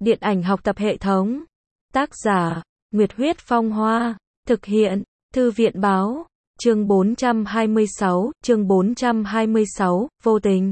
Điện ảnh học tập hệ thống. Tác giả, Nguyệt Huyết Phong Hoa. Thực hiện, Thư viện Báo. Chương 426, vô tình.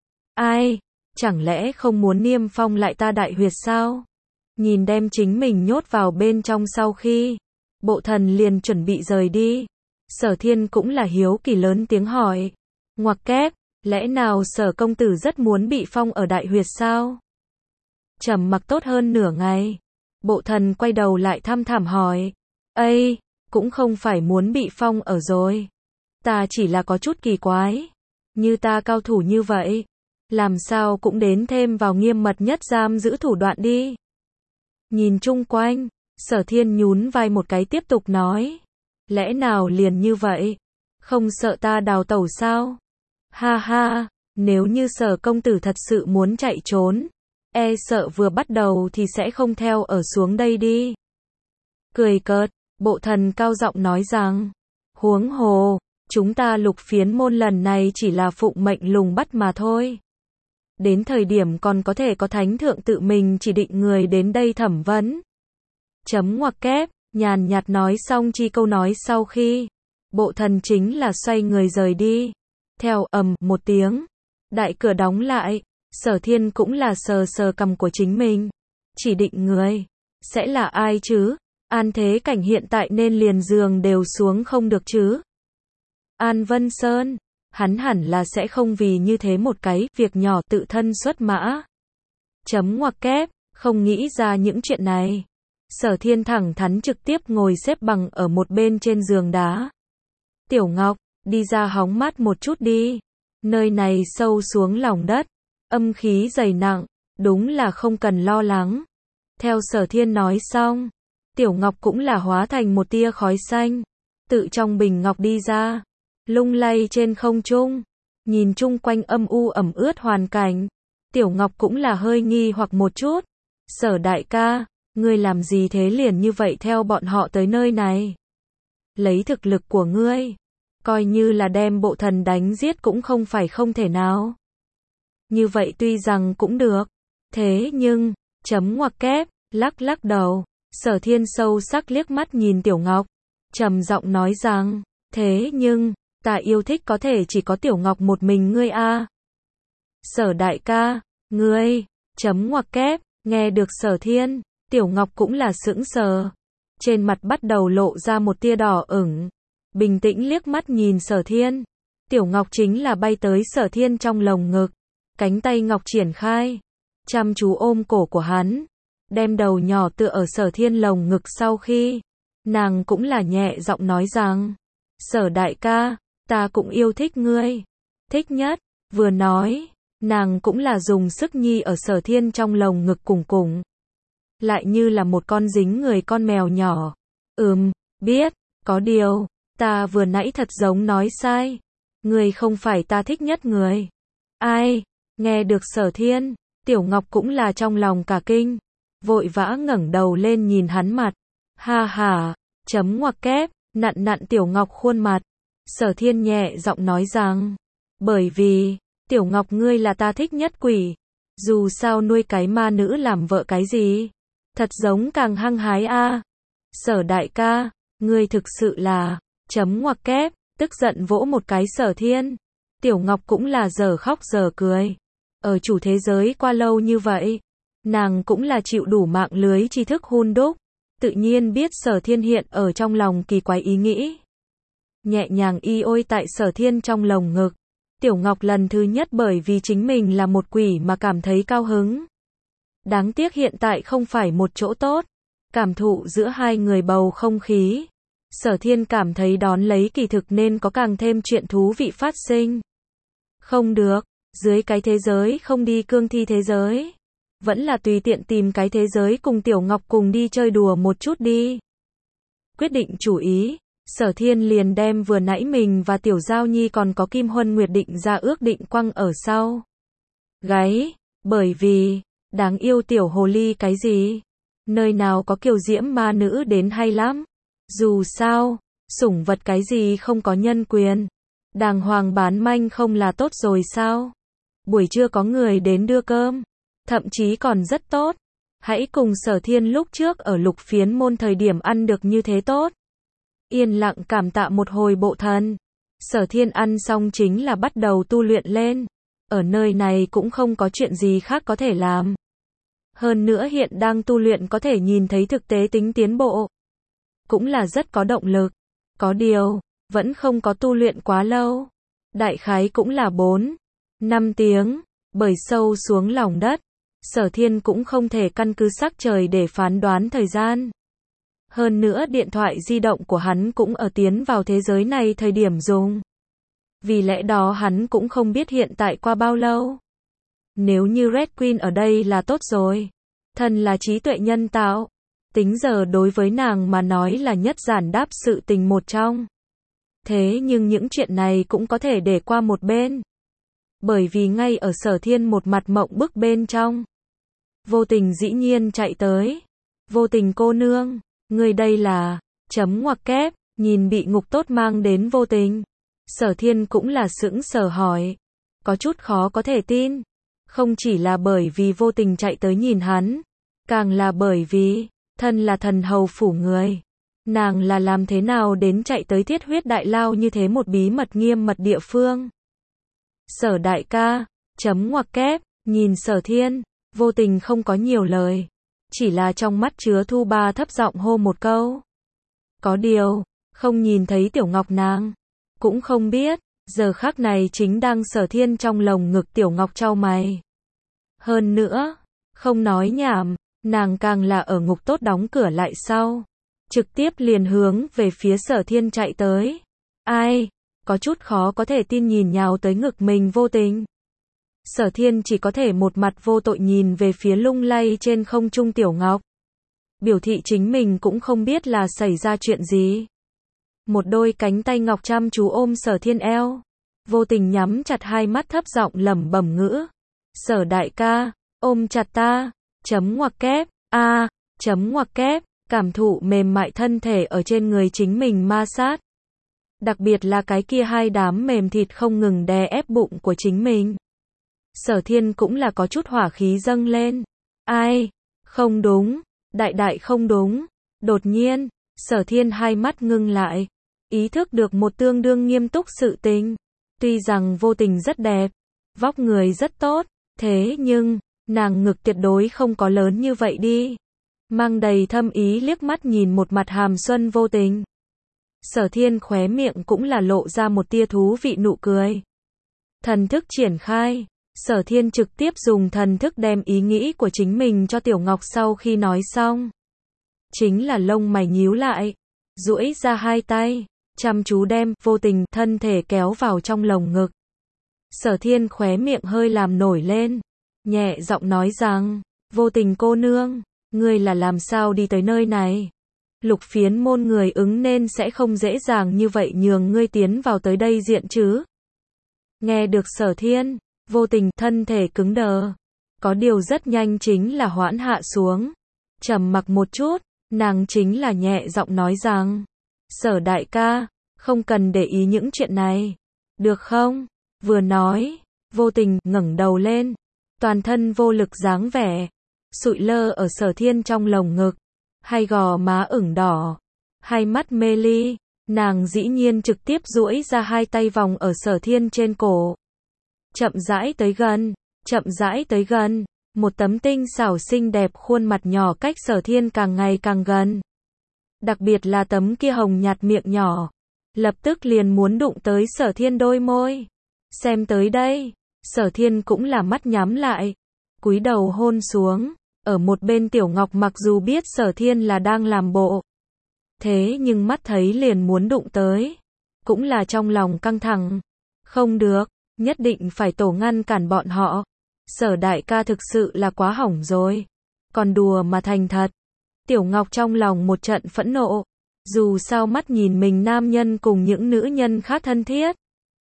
Ai? Chẳng lẽ không muốn niêm phong lại ta Đại Huyệt sao? Nhìn đem chính mình nhốt vào bên trong sau khi Bộ Thần liền chuẩn bị rời đi. Sở Thiên cũng là hiếu kỳ lớn tiếng hỏi. Ngoặc kép, lẽ nào Sở công tử rất muốn bị phong ở Đại Huyệt sao? Trầm mặc tốt hơn nửa ngày. Bộ Thần quay đầu lại thăm thẳm hỏi. Ây, cũng không phải muốn bị phong ở rồi. Ta chỉ là có chút kỳ quái. Như ta cao thủ như vậy, làm sao cũng đến thêm vào nghiêm mật nhất giam giữ thủ đoạn đi. Nhìn chung quanh, Sở Thiên nhún vai một cái tiếp tục nói. Lẽ nào liền như vậy? Không sợ ta đào tẩu sao? Ha ha, nếu như Sở công tử thật sự muốn chạy trốn, e sợ vừa bắt đầu thì sẽ không theo ở xuống đây đi. Cười cợt, Bộ Thần cao giọng nói rằng, huống hồ, chúng ta Lục Phiến môn lần này chỉ là phụng mệnh lùng bắt mà thôi. Đến thời điểm còn có thể có thánh thượng tự mình chỉ định người đến đây thẩm vấn. Ngoặc kép, nhàn nhạt nói xong chi câu nói sau khi Bộ Thần chính là xoay người rời đi. Theo ầm một tiếng, đại cửa đóng lại. Sở Thiên cũng là sờ sờ cằm của chính mình. Chỉ định người sẽ là ai chứ? An Thế Cảnh hiện tại nên liền giường đều xuống không được chứ? An Vân Sơn, hắn hẳn là sẽ không vì như thế một cái việc nhỏ tự thân xuất mã. Ngoặc kép, không nghĩ ra những chuyện này. Sở Thiên thẳng thắn trực tiếp ngồi xếp bằng ở một bên trên giường đá. Tiểu Ngọc, đi ra hóng mát một chút đi. Nơi này sâu xuống lòng đất, âm khí dày nặng, đúng là không cần lo lắng. Theo Sở Thiên nói xong, Tiểu Ngọc cũng là hóa thành một tia khói xanh, tự trong bình ngọc đi ra, lung lay trên không trung, nhìn chung quanh âm u ẩm ướt hoàn cảnh. Tiểu Ngọc cũng là hơi nghi hoặc một chút. Sở đại ca, ngươi làm gì thế liền như vậy theo bọn họ tới nơi này? Lấy thực lực của ngươi, coi như là đem Bộ Thần đánh giết cũng không phải không thể nào. Như vậy tuy rằng cũng được, thế nhưng, ngoặc kép, lắc lắc đầu. Sở Thiên sâu sắc liếc mắt nhìn Tiểu Ngọc, trầm giọng nói rằng, thế nhưng, ta yêu thích có thể chỉ có Tiểu Ngọc một mình ngươi a. Sở đại ca, ngươi, ngoặc kép, nghe được Sở Thiên, Tiểu Ngọc cũng là sững sờ. Trên mặt bắt đầu lộ ra một tia đỏ ửng. Bình tĩnh liếc mắt nhìn Sở Thiên. Tiểu Ngọc chính là bay tới Sở Thiên trong lồng ngực. Cánh tay Ngọc triển khai, chăm chú ôm cổ của hắn. Đem đầu nhỏ tựa ở Sở Thiên lồng ngực sau khi nàng cũng là nhẹ giọng nói rằng, Sở đại ca, ta cũng yêu thích ngươi. Thích nhất, vừa nói, nàng cũng là dùng sức nhi ở Sở Thiên trong lồng ngực cùng cùng. Lại như là một con dính người con mèo nhỏ. Biết, có điều, ta vừa nãy thật giống nói sai. Ngươi không phải ta thích nhất người. Ai? Nghe được Sở Thiên, Tiểu Ngọc cũng là trong lòng cả kinh. Vội vã ngẩng đầu lên nhìn hắn mặt. Ha ha, ngoặc kép, nặn Tiểu Ngọc khuôn mặt. Sở Thiên nhẹ giọng nói rằng, bởi vì, Tiểu Ngọc ngươi là ta thích nhất quỷ. Dù sao nuôi cái ma nữ làm vợ cái gì? Thật giống càng hăng hái a. Sở đại ca, ngươi thực sự là, ngoặc kép, tức giận vỗ một cái Sở Thiên. Tiểu Ngọc cũng là giờ khóc giờ cười. Ở chủ thế giới qua lâu như vậy, nàng cũng là chịu đủ mạng lưới tri thức hun đúc, tự nhiên biết Sở Thiên hiện ở trong lòng kỳ quái ý nghĩ. Nhẹ nhàng y ôi tại Sở Thiên trong lồng ngực. Tiểu Ngọc lần thứ nhất bởi vì chính mình là một quỷ mà cảm thấy cao hứng. Đáng tiếc hiện tại không phải một chỗ tốt. Cảm thụ giữa hai người bầu không khí. Sở Thiên cảm thấy đón lấy kỳ thực nên có càng thêm chuyện thú vị phát sinh. Không được, dưới cái thế giới không đi cương thi thế giới. Vẫn là tùy tiện tìm cái thế giới cùng Tiểu Ngọc cùng đi chơi đùa một chút đi. Quyết định chủ ý, Sở Thiên liền đem vừa nãy mình và Tiểu Giao Nhi còn có Kim Huân Nguyệt định ra ước định quăng ở sau gáy, bởi vì, đáng yêu tiểu hồ ly cái gì? Nơi nào có kiều diễm ma nữ đến hay lắm. Dù sao, sủng vật cái gì không có nhân quyền. Đàng hoàng bán manh không là tốt rồi sao? Buổi trưa có người đến đưa cơm. Thậm chí còn rất tốt. Hãy cùng Sở Thiên lúc trước ở Lục Phiến Môn thời điểm ăn được như thế tốt. Yên lặng cảm tạ một hồi bộ thần. Sở Thiên ăn xong chính là bắt đầu tu luyện lên. Ở nơi này cũng không có chuyện gì khác có thể làm. Hơn nữa hiện đang tu luyện có thể nhìn thấy thực tế tính tiến bộ. Cũng là rất có động lực. Có điều, vẫn không có tu luyện quá lâu. Đại khái cũng là 4-5 tiếng. Bởi sâu xuống lòng đất, Sở Thiên cũng không thể căn cứ sắc trời để phán đoán thời gian. Hơn nữa điện thoại di động của hắn cũng ở tiến vào thế giới này thời điểm dùng. Vì lẽ đó hắn cũng không biết hiện tại qua bao lâu. Nếu như Red Queen ở đây là tốt rồi. Thần là trí tuệ nhân tạo. Tính giờ đối với nàng mà nói là nhất giản đáp sự tình một trong. Thế nhưng những chuyện này cũng có thể để qua một bên. Bởi vì ngay ở Sở Thiên một mặt mộng bức bên trong. Vô Tình dĩ nhiên chạy tới. Vô Tình cô nương, người đây là, chấm ngoặc kép, nhìn bị ngục tốt mang đến Vô Tình. Sở Thiên cũng là sững sờ hỏi. Có chút khó có thể tin. Không chỉ là bởi vì Vô Tình chạy tới nhìn hắn. Càng là bởi vì, thân là thần hầu phủ người. Nàng là làm thế nào đến chạy tới Thiết Huyết Đại Lao như thế một bí mật nghiêm mật địa phương. Sở đại ca, chấm ngoặc kép, nhìn Sở Thiên, Vô Tình không có nhiều lời. Chỉ là trong mắt chứa thu ba thấp giọng hô một câu. Có điều, không nhìn thấy Tiểu Ngọc nàng. Cũng không biết, giờ khắc này chính đang Sở Thiên trong lồng ngực Tiểu Ngọc chau mày. Hơn nữa, không nói nhảm, nàng càng là ở ngục tốt đóng cửa lại sau. Trực tiếp liền hướng về phía Sở Thiên chạy tới. Ai? Có chút khó có thể tin nhìn nhào tới ngực mình Vô Tình. Sở Thiên chỉ có thể một mặt vô tội nhìn về phía lung lay trên không trung Tiểu Ngọc. Biểu thị chính mình cũng không biết là xảy ra chuyện gì. Một đôi cánh tay ngọc chăm chú ôm Sở Thiên eo. Vô Tình nhắm chặt hai mắt thấp giọng lẩm bẩm ngữ. Sở đại ca, ôm chặt ta, chấm ngoặc kép, chấm ngoặc kép, cảm thụ mềm mại thân thể ở trên người chính mình ma sát. Đặc biệt là cái kia hai đám mềm thịt không ngừng đè ép bụng của chính mình. Sở Thiên cũng là có chút hỏa khí dâng lên. Ai? Không đúng. Đại đại không đúng. Đột nhiên, Sở Thiên hai mắt ngưng lại. Ý thức được một tương đương nghiêm túc sự tình. Tuy rằng Vô Tình rất đẹp, vóc người rất tốt, thế nhưng, nàng ngực tuyệt đối không có lớn như vậy đi. Mang đầy thâm ý liếc mắt nhìn một mặt hàm xuân Vô Tình. Sở Thiên khóe miệng cũng là lộ ra một tia thú vị nụ cười. Thần thức triển khai, Sở Thiên trực tiếp dùng thần thức đem ý nghĩ của chính mình cho Tiểu Ngọc sau khi nói xong. Chính là lông mày nhíu lại, duỗi ra hai tay, chăm chú đem Vô Tình thân thể kéo vào trong lồng ngực. Sở Thiên khóe miệng hơi làm nổi lên, nhẹ giọng nói rằng, Vô Tình cô nương, ngươi là làm sao đi tới nơi này? Lục Phiến Môn người ứng nên sẽ không dễ dàng như vậy nhường ngươi tiến vào tới đây diện chứ. Nghe được Sở Thiên, Vô Tình thân thể cứng đờ. Có điều rất nhanh chính là hoãn hạ xuống. Trầm mặc một chút, nàng chính là nhẹ giọng nói rằng, Sở đại ca, không cần để ý những chuyện này. Được không? Vừa nói, Vô Tình ngẩng đầu lên, toàn thân vô lực dáng vẻ, sụi lơ ở Sở Thiên trong lồng ngực, hai gò má ửng đỏ, hai mắt mê ly, nàng dĩ nhiên trực tiếp duỗi ra hai tay vòng ở Sở Thiên trên cổ. Chậm rãi tới gần, chậm rãi tới gần, một tấm tinh xảo xinh đẹp khuôn mặt nhỏ cách Sở Thiên càng ngày càng gần. Đặc biệt là tấm kia hồng nhạt miệng nhỏ, lập tức liền muốn đụng tới Sở Thiên đôi môi. Xem tới đây, Sở Thiên cũng là mắt nhắm lại, cúi đầu hôn xuống. Ở một bên Tiểu Ngọc mặc dù biết Sở Thiên là đang làm bộ, thế nhưng mắt thấy liền muốn đụng tới, cũng là trong lòng căng thẳng. Không được, nhất định phải tổ ngăn cản bọn họ. Sở đại ca thực sự là quá hỏng rồi. Còn đùa mà thành thật. Tiểu Ngọc trong lòng một trận phẫn nộ. Dù sao mắt nhìn mình nam nhân cùng những nữ nhân khác thân thiết,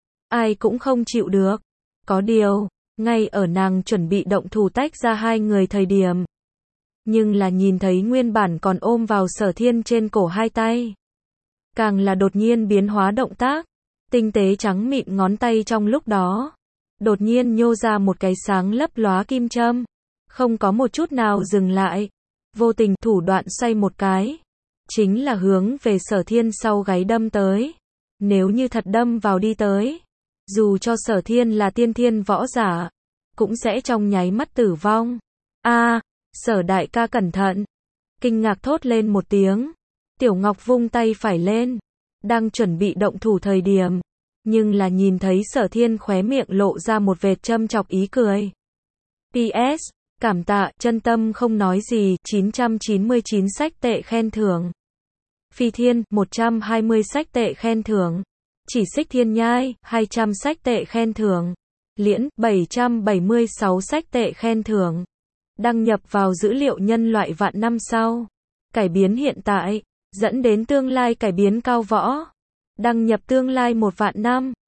ai cũng không chịu được. Có điều, ngay ở nàng chuẩn bị động thủ tách ra hai người thời điểm, nhưng là nhìn thấy nguyên bản còn ôm vào Sở Thiên trên cổ hai tay, càng là đột nhiên biến hóa động tác, tinh tế trắng mịn ngón tay trong lúc đó, đột nhiên nhô ra một cái sáng lấp lóa kim châm, không có một chút nào dừng lại, vô tình thủ đoạn xoay một cái, chính là hướng về Sở Thiên sau gáy đâm tới. Nếu như thật đâm vào đi tới, dù cho Sở Thiên là tiên thiên võ giả, cũng sẽ trong nháy mắt tử vong. A, Sở đại ca cẩn thận. Kinh ngạc thốt lên một tiếng. Tiểu Ngọc vung tay phải lên, đang chuẩn bị động thủ thời điểm, nhưng là nhìn thấy Sở Thiên khóe miệng lộ ra một vệt châm chọc ý cười. PS, cảm tạ, chân tâm không nói gì, 999 sách tệ khen thưởng. Phi Thiên, 120 sách tệ khen thưởng. Chỉ Xích Thiên Nhai, 200 sách tệ khen thưởng. Liễn, 776 sách tệ khen thưởng. Đăng nhập vào dữ liệu nhân loại vạn năm sau. Cải biến hiện tại, dẫn đến tương lai cải biến cao võ. Đăng nhập tương lai 1 vạn năm.